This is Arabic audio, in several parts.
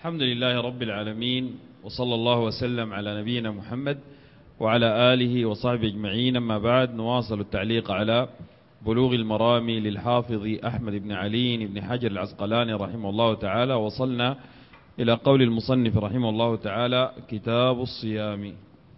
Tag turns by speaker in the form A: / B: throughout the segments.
A: الحمد لله رب العالمين، وصلى الله وسلم على نبينا محمد وعلى آله وصحبه أجمعين. أما بعد، نواصل التعليق على بلوغ المرام للحافظ أحمد بن علي بن حجر العسقلاني رحمه الله تعالى. وصلنا إلى قول المصنف رحمه الله تعالى: كتاب الصيام.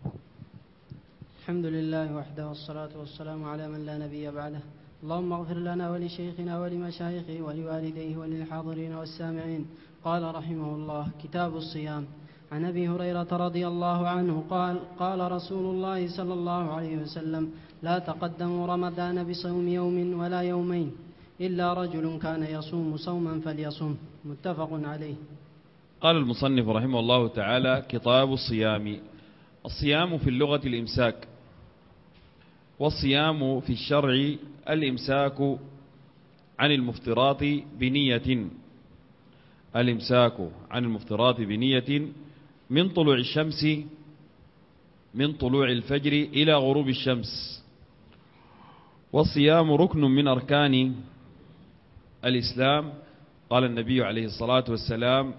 B: الحمد لله وحده، والصلاة والسلام على من لا نبي بعده. اللهم اغفر لنا ولشيخنا ولمشايخه ولوالديه وللحاضرين والسامعين. قال رحمه الله: كتاب الصيام. عن أبي هريرة رضي الله عنه قال: قال رسول الله صلى الله عليه وسلم: لا تقدموا رمضان بصوم يوم ولا يومين إلا رجل كان يصوم صوما فليصم. متفق عليه.
A: قال المصنف رحمه الله تعالى: كتاب الصيام. الصيام في اللغة الإمساك، والصيام في الشرع الإمساك عن المفطرات بنية. الإمساك عن المفطرات بنية من طلوع الشمس، من طلوع الفجر إلى غروب الشمس. والصيام ركن من أركان الإسلام. قال النبي عليه الصلاة والسلام: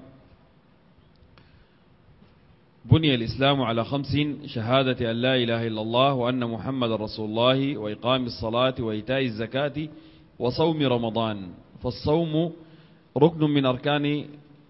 A: بني الإسلام على 5: شهادة أن لا إله إلا الله وأن محمد رسول الله، وإقام الصلاة، وإيتاء الزكاة، وصوم رمضان. فالصوم ركن من أركان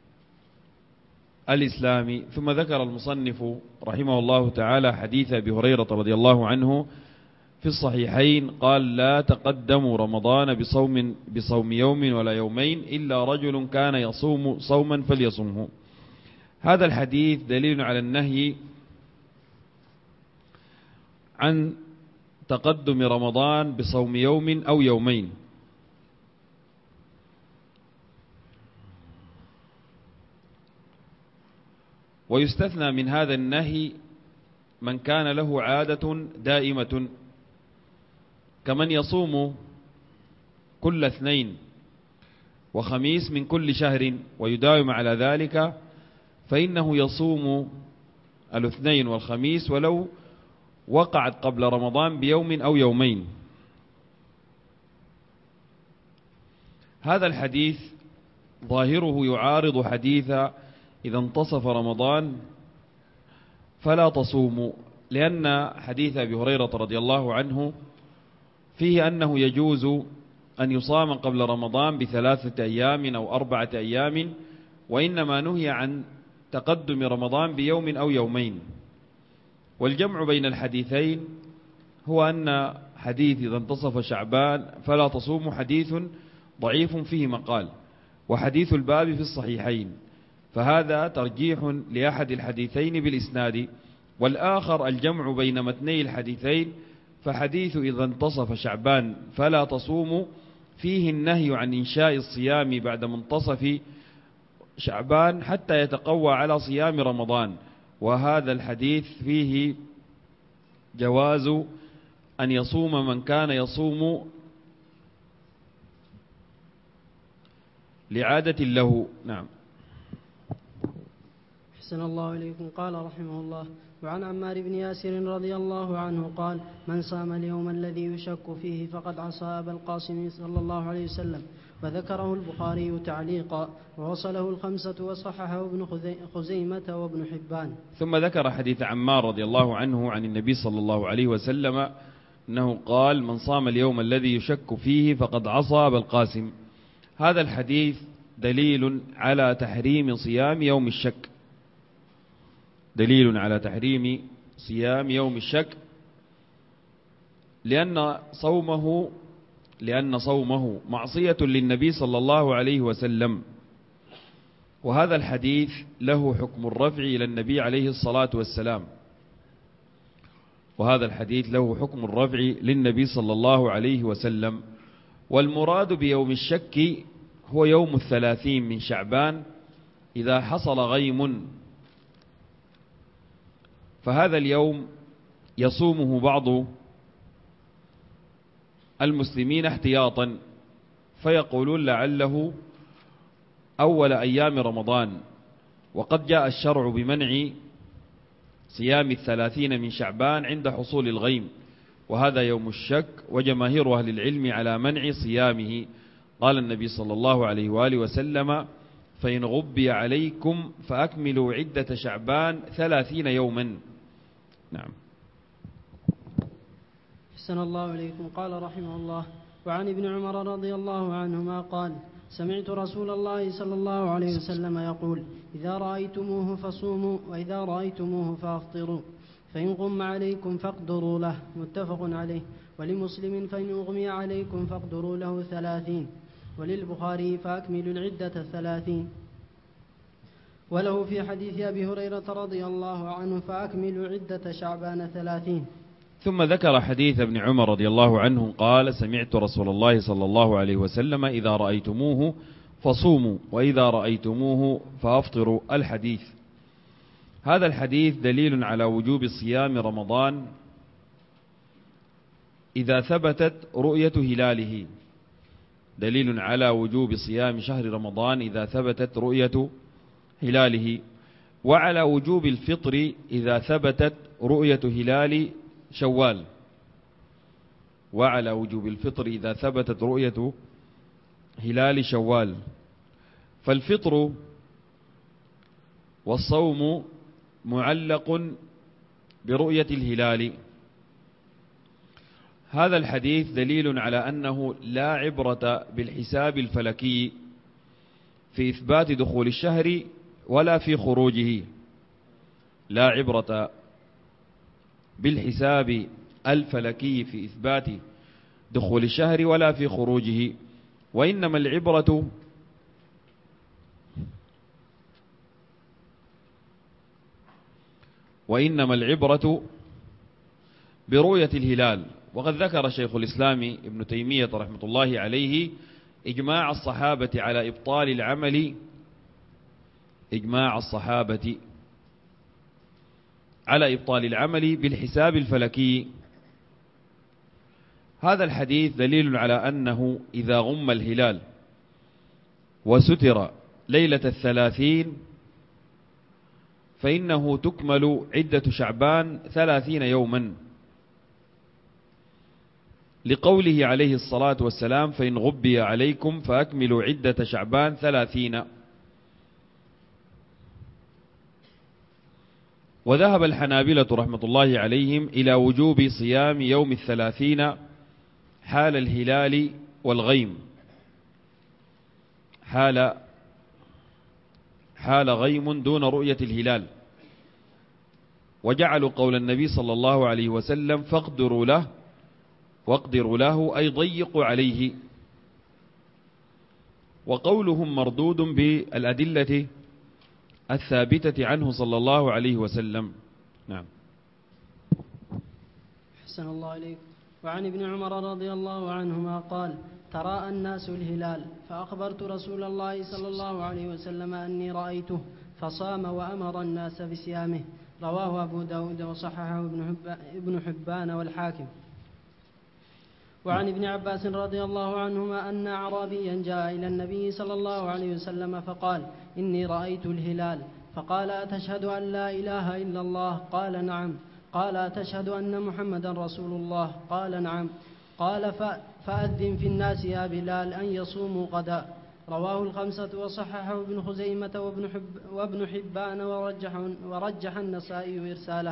A: الإسلام. ثم ذكر المصنف رحمه الله تعالى حديث أبي هريرة رضي الله عنه في الصحيحين قال: لا تقدموا رمضان بصوم يوم ولا يومين إلا رجل كان يصوم صوما فليصمه. هذا الحديث دليل على النهي عن تقدم رمضان بصوم يوم أو يومين. ويستثنى من هذا النهي من كان له عادة دائمة، كمن يصوم كل اثنين وخميس من كل شهر ويداوم على ذلك، فإنه يصوم الاثنين والخميس ولو وقعت قبل رمضان بيوم أو يومين. هذا الحديث ظاهره يعارض حديث: إذا انتصف رمضان فلا تصوموا، لأن حديث أبي هريرة رضي الله عنه فيه أنه يجوز أن يصام قبل رمضان ب3 أيام أو 4 أيام، وإنما نهي عن تقدم رمضان بيوم أو يومين. والجمع بين الحديثين هو أن حديث إذا انتصف شعبان فلا تصوم حديث ضعيف فيه مقال، وحديث الباب في الصحيحين، فهذا ترجيح لأحد الحديثين بالإسناد. والآخر الجمع بين متني الحديثين، فحديث إذا انتصف شعبان فلا تصوم فيه النهي عن إنشاء الصيام بعد منتصف شعبان حتى يتقوى على صيام رمضان، وهذا الحديث فيه جواز أن يصوم من كان يصوم لعادة له. نعم.
B: أحسن الله إليكم. قال رحمه الله: وعن عمار بن ياسر رضي الله عنه قال: من صام اليوم الذي يشك فيه فقد عصى أبا القاسم صلى الله عليه وسلم. وذكره البخاري تعليقا، ووصله ال5 وصححه ابن خزيمة وابن حبان.
A: ثم ذكر حديث عمار رضي الله عنه عن النبي صلى الله عليه وسلم أنه قال: من صام اليوم الذي يشك فيه فقد عصى أبا القاسم. هذا الحديث دليل على تحريم صيام يوم الشك، دليل على تحريم صيام يوم الشك، لأن صومه معصية للنبي صلى الله عليه وسلم. وهذا الحديث له حكم الرفع إلى النبي عليه الصلاة والسلام، وهذا الحديث له حكم الرفع للنبي صلى الله عليه وسلم. والمراد بيوم الشك هو يوم 30 من شعبان إذا حصل غيم، فهذا اليوم يصومه بعض المسلمين احتياطا، فيقولون لعله أول أيام رمضان، وقد جاء الشرع بمنع صيام 30 من شعبان عند حصول الغيم، وهذا يوم الشك، وجماهير أهل العلم على منع صيامه. قال النبي صلى الله عليه وآله وسلم: فإن غبي عليكم فأكملوا عدة شعبان 30 يوما. نعم.
B: أحسن الله إليكم. قال رحمه الله: وعن ابن عمر رضي الله عنهما قال: سمعت رسول الله صلى الله عليه وسلم يقول: إذا رأيتموه فصوموا، وإذا رأيتموه فأفطروا، فإن غم عليكم فاقدروا له. متفق عليه. ولمسلم: فإن أغمي عليكم فاقدروا له 30. وللبخاري: فأكملوا العدة 30. وله في حديث أبي هريرة رضي الله عنه: فأكملوا عدة شعبان 30.
A: ثم ذكر حديث ابن عمر رضي الله عنه قال: سمعت رسول الله صلى الله عليه وسلم: إذا رأيتموه فصوموا، وإذا رأيتموه فأفطروا. الحديث. هذا الحديث دليل على وجوب صيام رمضان إذا ثبتت رؤية هلاله، دليل على وجوب صيام شهر رمضان إذا ثبتت رؤية هلاله، وعلى وجوب الفطر إذا ثبتت رؤية هلال شوال، وعلى وجوب الفطر إذا ثبتت رؤية هلال شوال. فالفطر والصوم معلق برؤية الهلال. هذا الحديث دليل على أنه لا عبرة بالحساب الفلكي في إثبات دخول الشهر ولا في خروجه، لا عبرة بالحساب الفلكي في إثبات دخول الشهر ولا في خروجه، وإنما العبرة برؤية الهلال. وقد ذكر شيخ الإسلام ابن تيمية رحمة الله عليه إجماع الصحابة على إبطال العمل، إجماع الصحابة على إبطال العمل بالحساب الفلكي. هذا الحديث دليل على أنه إذا غم الهلال وستر ليلة 30 فإنه تكمل عدة شعبان 30 يوما، لقوله عليه الصلاة والسلام: فإن غبي عليكم فأكملوا عدة شعبان 30. وذهب الحنابلة رحمة الله عليهم إلى وجوب صيام يوم 30 حال الهلال والغيم، حال غيم دون رؤية الهلال، وجعلوا قول النبي صلى الله عليه وسلم: فاقدروا له واقدروا له، أي ضيقوا عليه. وقولهم مردود بالأدلة الثابتة عنه صلى الله عليه وسلم. نعم.
B: أحسن الله إليك. وعن ابن عمر رضي الله عنهما قال: تراءى الناس الهلال فأخبرت رسول الله صلى الله عليه وسلم أني رأيته فصام وأمر الناس بصيامه. رواه أبو داود وصححه ابن حبان والحاكم. وعن ابن عباس رضي الله عنهما أن أعرابيا جاء إلى النبي صلى الله عليه وسلم فقال: إني رأيت الهلال. فقال: أتشهد أن لا إله إلا الله؟ قال: نعم. قال: أتشهد أن محمدا رسول الله؟ قال: نعم. قال: فأذن في الناس يا بلال أن يصوموا غدا. رواه الخمسة وصححه ابن خزيمة وابن حبان ورجح النسائي إرساله.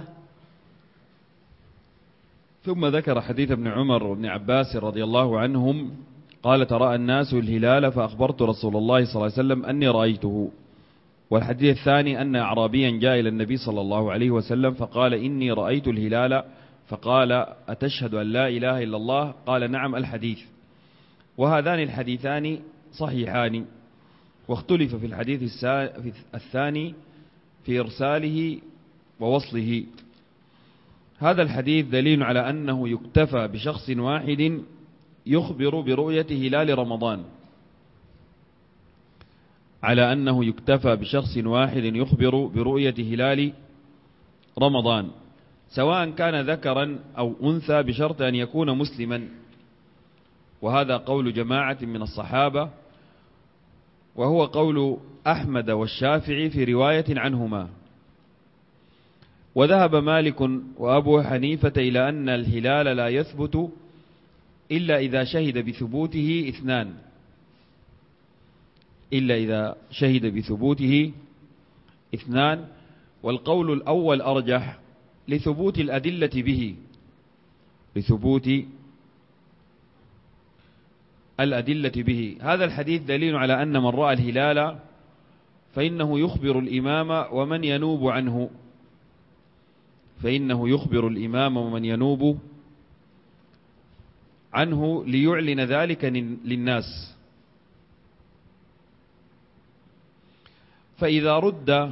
A: ثم ذكر حديث ابن عمر وابن عباس رضي الله عنهم قال: تراءى الناس الهلال فأخبرت رسول الله صلى الله عليه وسلم أني رأيته. والحديث الثاني أن أعرابيا جاء إلى النبي صلى الله عليه وسلم فقال: إني رأيت الهلال. فقال: أتشهد أن لا إله إلا الله؟ قال: نعم. الحديث. وهذان الحديثان صحيحان، واختلف في الحديث الثاني في إرساله ووصله. هذا الحديث دليل على أنه يكتفى بشخص واحد يخبر برؤية هلال رمضان، على أنه يكتفى بشخص واحد يخبر برؤية هلال رمضان، سواء كان ذكرا أو أنثى، بشرط أن يكون مسلما. وهذا قول جماعة من الصحابة، وهو قول أحمد والشافعي في رواية عنهما. وذهب مالك وأبو حنيفة إلى أن الهلال لا يثبت إلا إذا شهد بثبوته اثنان، إلا إذا شهد بثبوته اثنان، والقول الأول أرجح لثبوت الأدلة به، لثبوت الأدلة به. هذا الحديث دليل على أن من رأى الهلال فإنه يخبر الإمام ومن ينوب عنه، فإنه يخبر الإمام ومن ينوب عنه ليعلن ذلك للناس. فإذا رد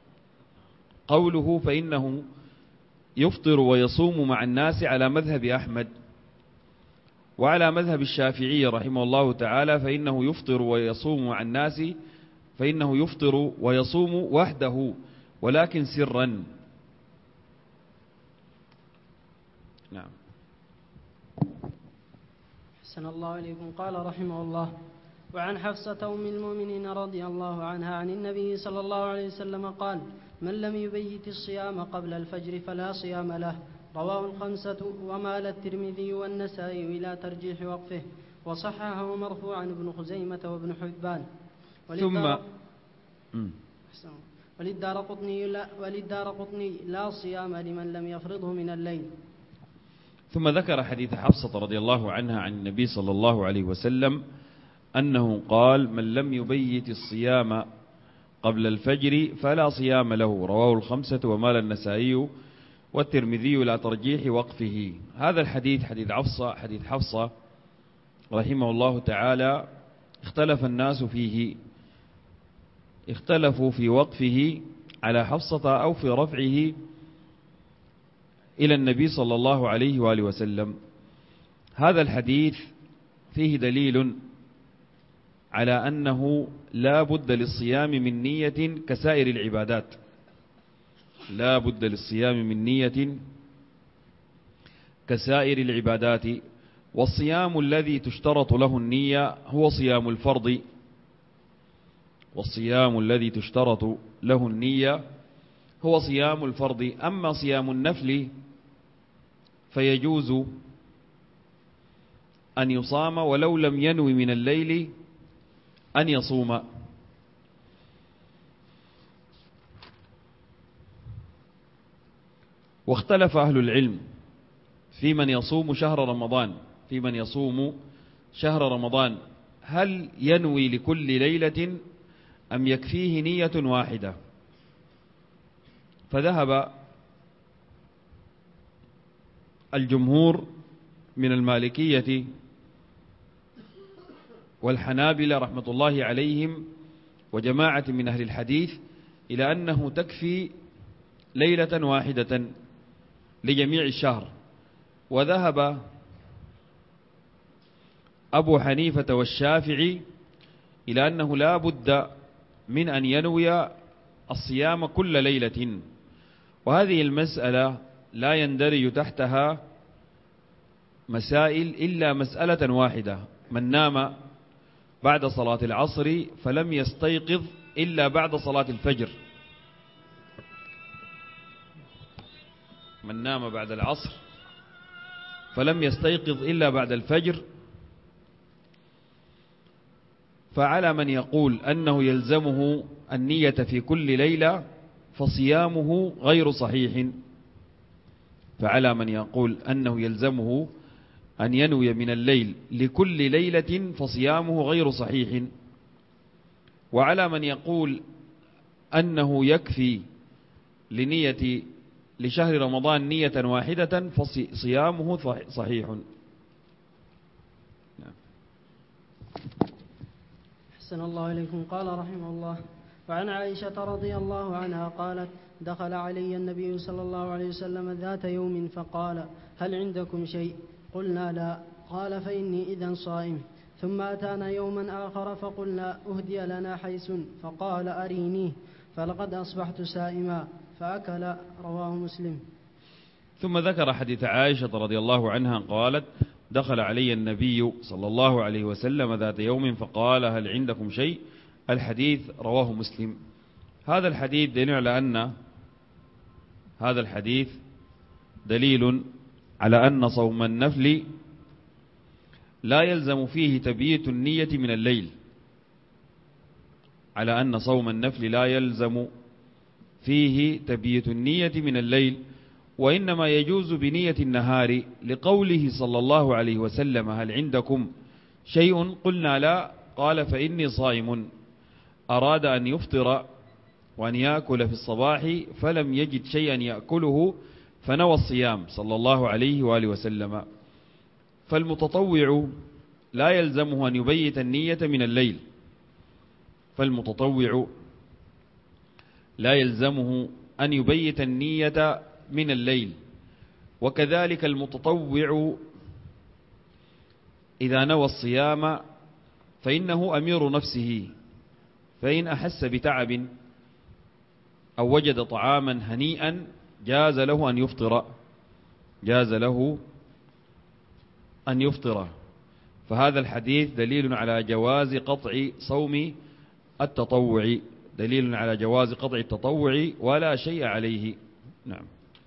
A: قوله فإنه يفطر ويصوم مع الناس على مذهب أحمد وعلى مذهب الشافعي رحمه الله تعالى، فإنه يفطر ويصوم مع الناس، فإنه يفطر ويصوم وحده ولكن سرا. نعم.
B: أحسن الله إليكم. قال رحمه الله: وعن حفصة أم المؤمنين رضي الله عنها عن النبي صلى الله عليه وسلم قال: من لم يبيت الصيام قبل الفجر فلا صيام له. رواه الخمسة، ومال الترمذي والنسائي إلى ترجيح وقفه، وصححه مرفوعا ابن خزيمة وابن حبان. وللدارقطني لا صيام لمن لم يفرضه من الليل.
A: ثم ذكر حديث حفصة رضي الله عنها عن النبي صلى الله عليه وسلم أنه قال: من لم يبيت الصيام قبل الفجر فلا صيام له. رواه الخمسة ومال النسائي والترمذي إلى ترجيح وقفه. هذا الحديث حديث حفصة رحمه الله تعالى اختلف الناس فيه، اختلفوا في وقفه على حفصة أو في رفعه إلى النبي صلى الله عليه وآله وسلم. هذا الحديث فيه دليل على أنه لا بد للصيام من نية كسائر العبادات، لا بد للصيام من نية كسائر العبادات. والصيام الذي تشترط له النية هو صيام الفرض، والصيام الذي تشترط له النية هو صيام الفرض. أما صيام النفل فيجوز أن يصام ولو لم ينوي من الليل أن يصوم. واختلف أهل العلم في من يصوم شهر رمضان، هل ينوي لكل ليلة أم يكفيه نية واحدة؟ فذهب الجمهور من المالكية والحنابلة رحمة الله عليهم وجماعة من أهل الحديث إلى أنه تكفي ليلة واحدة لجميع الشهر. وذهب أبو حنيفة والشافعي إلى أنه لا بد من أن ينوي الصيام كل ليلة. وهذه المسألة لا يندرج تحتها مسائل إلا مسألة واحدة: من نام بعد صلاة العصر فلم يستيقظ إلا بعد صلاة الفجر. من نام بعد العصر فلم يستيقظ إلا بعد الفجر، فعلى من يقول أنه يلزمه النية في كل ليلة فصيامه غير صحيح، فعلى من يقول أنه يلزمه أن ينوي من الليل لكل ليلة فصيامه غير صحيح. وعلى من يقول أنه يكفي لشهر رمضان نية واحدة فصيامه صحيح.
B: أحسن الله إليكم. قال رحمه الله: وعن عائشة رضي الله عنها قالت: دخل علي النبي صلى الله عليه وسلم ذات يوم فقال: هل عندكم شيء؟ قلنا لا. قال: فإني إذن صائم. ثم أتانا يوما آخر فقلنا: أهدي لنا حيث، فقال: أرينيه، فلقد أصبحت سائما، فأكل. رواه مسلم.
A: ثم ذكر حديث عائشة رضي الله عنها قالت: دخل علي النبي صلى الله عليه وسلم ذات يوم فقال: هل عندكم شيء؟ الحديث رواه مسلم. هذا الحديث دليل على أن هذا الحديث دليل على أن صوم النفل لا يلزم فيه تبييت النية من الليل، على أن صوم النفل لا يلزم فيه تبييت النية من الليل، وإنما يجوز بنية النهار، لقوله صلى الله عليه وسلم: هل عندكم شيء؟ قلنا لا. قال: فإني صائم. أراد أن يفطر وأن يأكل في الصباح فلم يجد شيئا يأكله فنوى الصيام صلى الله عليه وآله وسلم. فالمتطوع لا يلزمه أن يبيت النية من الليل، فالمتطوع لا يلزمه أن يبيت النية من الليل. وكذلك المتطوع إذا نوى الصيام فإنه أمير نفسه، فإن أحس بتعب أو وجد طعاما هنيئا جاز له أن يفطر. فهذا الحديث دليل على جواز قطع صوم التطوع، دليل على جواز قطع التطوع ولا شيء عليه. نعم.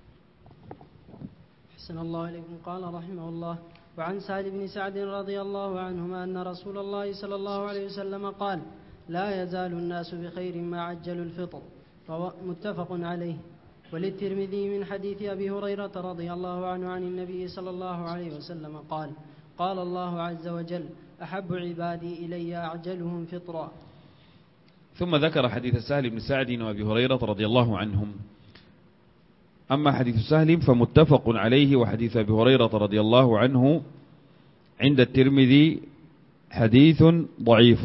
B: أحسن الله إليكم. قال رحمه الله: وعن سعد بن سعد رضي الله عنهما أن رسول الله صلى الله عليه وسلم قال: لا يزال الناس بخير ما عجلوا الفطر. متفق عليه. وللترمذي من حديث أبي هريرة رضي الله عنه عن النبي صلى الله عليه وسلم قال: قال الله عز وجل: أحب عبادي إلي أعجلهم فطرا.
A: ثم ذكر حديث سهل بن سعد وأبي هريرة رضي الله عنهم. أما حديث سهل فمتفق عليه، وحديث أبي هريرة رضي الله عنه عند الترمذي حديث ضعيف.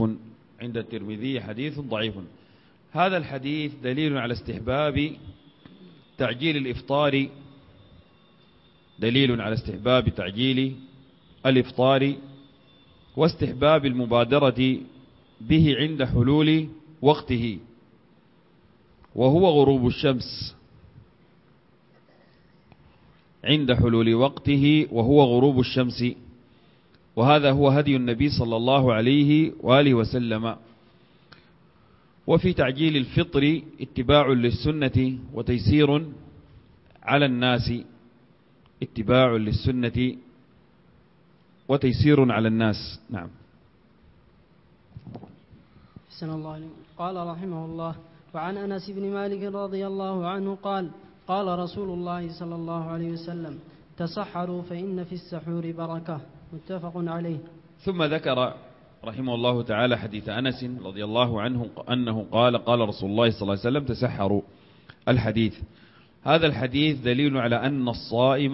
A: هذا الحديث دليل على استحباب تعجيل الإفطار، واستحباب المبادرة به عند حلول وقته وهو غروب الشمس، وهذا هو هدي النبي صلى الله عليه وآله وسلم. وفي تعجيل الفطر اتباع للسنة وتيسير على الناس، نعم.
B: أحسن الله عليكم. قال رحمه الله: وعن أنس بن مالك رضي الله عنه قال: قال رسول الله صلى الله عليه وسلم: تسحروا فإن في السحور بركة. متفق عليه.
A: ثم ذكر رحمه الله تعالى حديث أنس رضي الله عنه أنه قال: قال رسول الله صلى الله عليه وسلم: تسحروا. الحديث هذا الحديث دليل على أن الصائم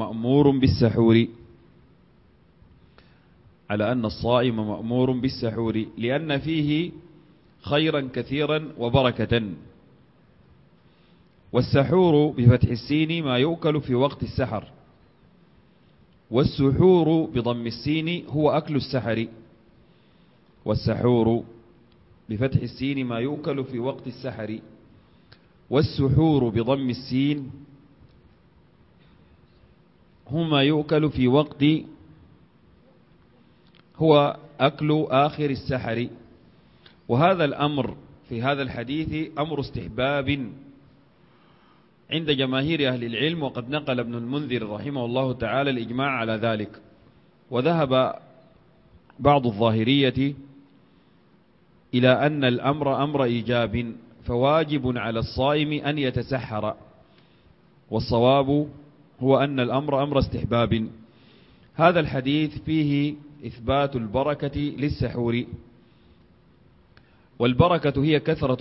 A: مأمور بالسحور، لأن فيه خيرا كثيرا وبركة. والسحور بفتح السين ما يؤكل في وقت السحر، والسحور بضم السين هو أكل السحر. والسحور بفتح السين ما يؤكل في وقت السحر، والسحور بضم السين هما يؤكل في وقت هو أكل آخر السحر. وهذا الأمر في هذا الحديث أمر استحباب عند جماهير أهل العلم، وقد نقل ابن المنذر رحمه الله تعالى الإجماع على ذلك. وذهب بعض الظاهرية إلى أن الأمر أمر إيجاب، فواجب على الصائم أن يتسحر، والصواب هو أن الأمر أمر استحباب. هذا الحديث فيه إثبات البركة للسحور، والبركة هي كثرة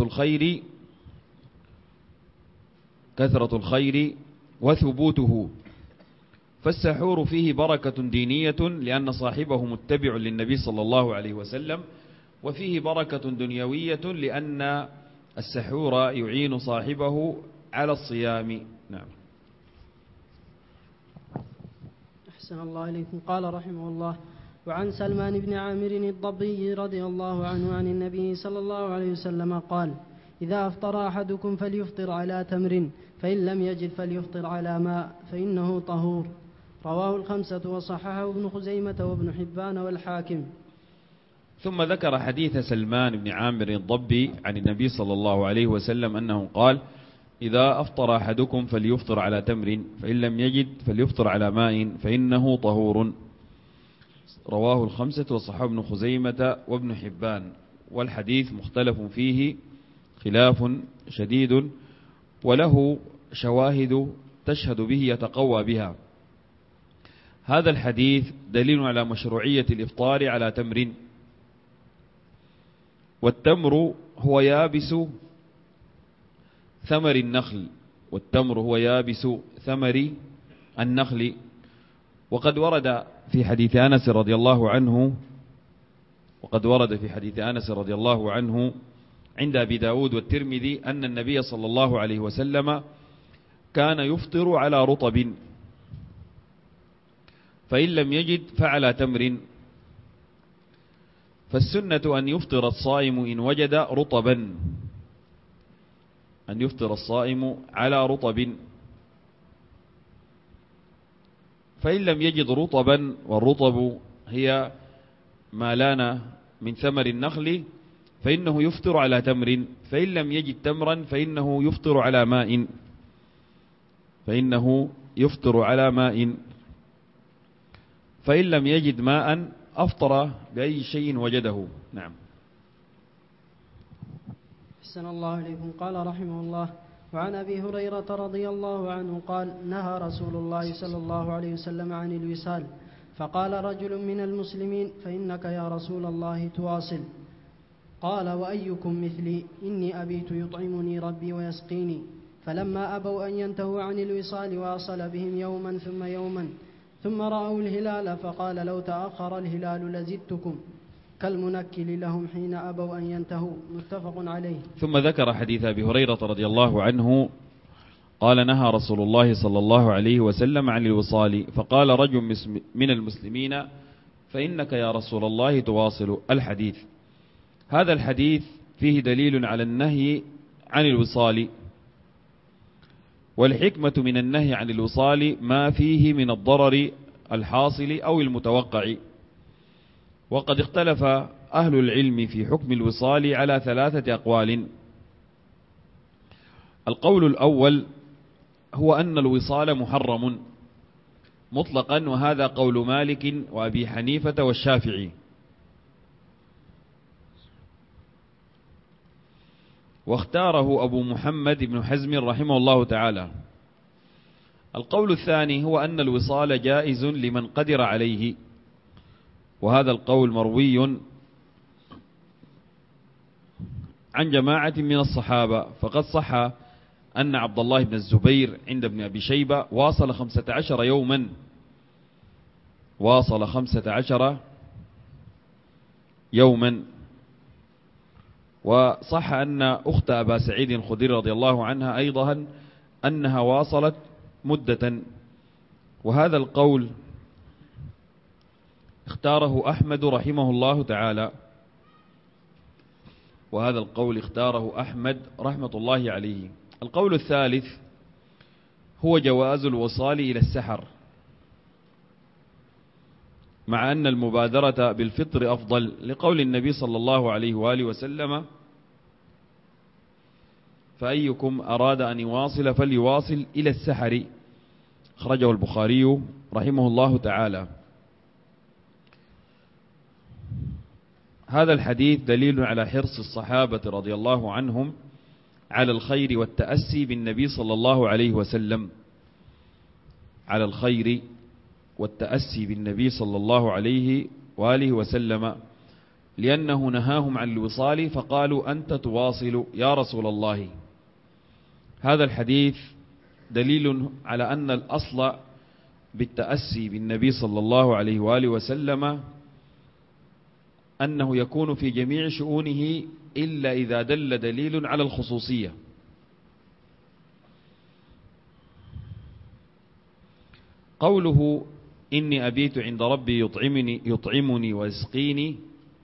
A: الخير وثبوته. فالسحور فيه بركة دينية لأن صاحبه متبع للنبي صلى الله عليه وسلم، وفيه بركة دنيوية لأن السحور يعين صاحبه على الصيام. نعم.
B: أحسن الله إليكم. قال رحمه الله: وعن سلمان بن عامر الضبي رضي الله عنه عن النبي صلى الله عليه وسلم قال: إذا أفطر أحدكم فليفطر على تمر، فإن لم يجد فليفطر على ماء، فإنه طهور. رواه الخمسة وصححه ابن خزيمة وابن حبان والحاكم.
A: ثم ذكر حديث سلمان بن عامر الضبي عن النبي صلى الله عليه وسلم أنه قال: إذا أفطر أحدكم فليفطر على تمر، فإن لم يجد فليفطر على ماء، فإنه طهور. رواه الخمسة وصححه ابن خزيمة وابن حبان. والحديث مختلف فيه خلاف شديد، وله شواهد تشهد به يتقوى بها. هذا الحديث دليل على مشروعية الإفطار على تمر، والتمر هو يابس ثمر النخل، والتمر هو يابس ثمر النخل. وقد ورد في حديث أنس رضي الله عنه عند أبي داود والترمذي أن النبي صلى الله عليه وسلم كان يفطر على رطب، فإن لم يجد فعلى تمر. فالسنة أن يفطر الصائم إن وجد رطبا، أن يفطر الصائم على رطب، فإن لم يجد رطبا، والرطب هي ما لان من ثمر النخل، فإنه يفطر على تمر. فإن لم يجد تمرا فإنه يفطر على ماء، فإن لم يجد ماء أفطر بأي شيء وجده. نعم.
B: أحسن الله إليكم. قال رحمه الله: وعن أبي هريرة رضي الله عنه قال: نهى رسول الله صلى الله عليه وسلم عن الوصال، فقال رجل من المسلمين: فإنك يا رسول الله تواصل. قال: وأيكم مثلي؟ إني أبيت يطعمني ربي ويسقيني. فلما أبوا أن ينتهوا عن الوصال واصل بهم يوما ثم يوما، ثم رأوا الهلال فقال: لو تأخر الهلال لزدتكم، كالمنكل لهم حين أبوا أن ينتهوا. متفق عليه.
A: ثم ذكر حديث أبي هريرة رضي الله عنه قال: نهى رسول الله صلى الله عليه وسلم عن الوصال، فقال رجل من المسلمين: فإنك يا رسول الله تواصل. الحديث. هذا الحديث فيه دليل على النهي عن الوصال، والحكمة من النهي عن الوصال ما فيه من الضرر الحاصل أو المتوقع. وقد اختلف أهل العلم في حكم الوصال على 3 أقوال. القول الأول هو أن الوصال محرم مطلقا، وهذا قول مالك وأبي حنيفة والشافعي. واختاره أبو محمد بن حزم رحمه الله تعالى. القول الثاني هو أن الوصال جائز لمن قدر عليه، وهذا القول مروي عن جماعة من الصحابة. فقد صح أن عبد الله بن الزبير عند ابن أبي شيبة واصل 15 يوما، واصل 15 يوما. وصح أن أخت أبا سعيد الخدري رضي الله عنها أيضا أنها واصلت مدة. وهذا القول اختاره أحمد رحمه الله تعالى، وهذا القول اختاره أحمد رحمة الله عليه. القول الثالث هو جواز الوصال إلى السحر، مع أن المبادرة بالفطر أفضل، لقول النبي صلى الله عليه وآله وسلم: فأيكم أراد أن يواصل فليواصل إلى السحر. أخرجه البخاري رحمه الله تعالى. هذا الحديث دليل على حرص الصحابة رضي الله عنهم على الخير والتأسي بالنبي صلى الله عليه وسلم، على الخير والتأسي بالنبي صلى الله عليه وآله وسلم، لأنه نهاهم عن الوصال فقالوا: أنت تواصل يا رسول الله. هذا الحديث دليل على أن الأصل بالتأسي بالنبي صلى الله عليه وآله وسلم أنه يكون في جميع شؤونه إلا إذا دل دليل على الخصوصية. قوله: إني أبيت عند ربي يطعمني ويسقيني،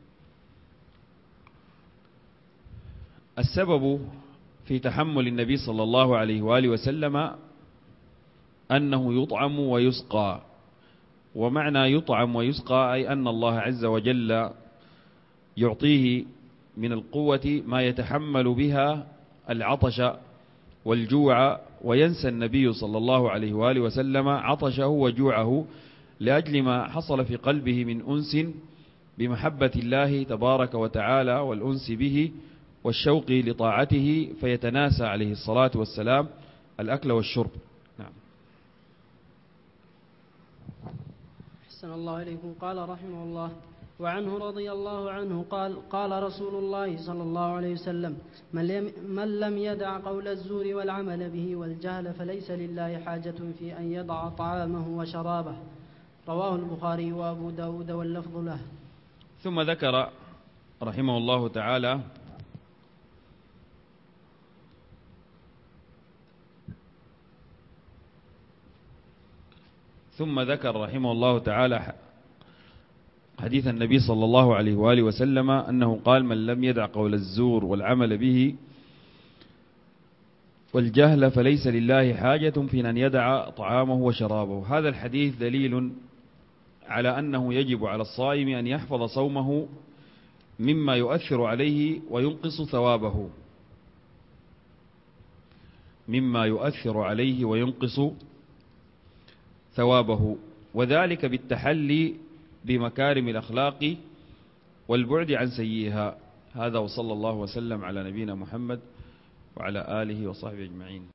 A: السبب في تحمل النبي صلى الله عليه وآله وسلم أنه يطعم ويسقى. ومعنى يطعم ويسقى أي أن الله عز وجل يعطيه من القوة ما يتحمل بها العطش والجوع، وينسى النبي صلى الله عليه وآله وسلم عطشه وجوعه لأجل ما حصل في قلبه من أنس بمحبة الله تبارك وتعالى والأنس به والشوق لطاعته، فيتناسى عليه الصلاة والسلام الأكل والشرب. نعم.
B: أحسن الله إليكم. قال رحمه الله: وعنه رضي الله عنه قال: قال رسول الله صلى الله عليه وسلم: من لم يدع قول الزور والعمل به والجهل فليس لله حاجة في أن يضع طعامه وشرابه. رواه البخاري وأبو داود واللفظ له.
A: ثم ذكر رحمه الله تعالى حديث النبي صلى الله عليه وآله وسلم أنه قال: من لم يدع قول الزور والعمل به والجهل فليس لله حاجة في أن يدع طعامه وشرابه. هذا الحديث دليل على أنه يجب على الصائم أن يحفظ صومه مما يؤثر عليه وينقص ثوابه، وذلك بالتحلي بمكارم الأخلاق والبعد عن سيئها. هذا وصلى الله وسلم على نبينا محمد وعلى آله وصحبه أجمعين.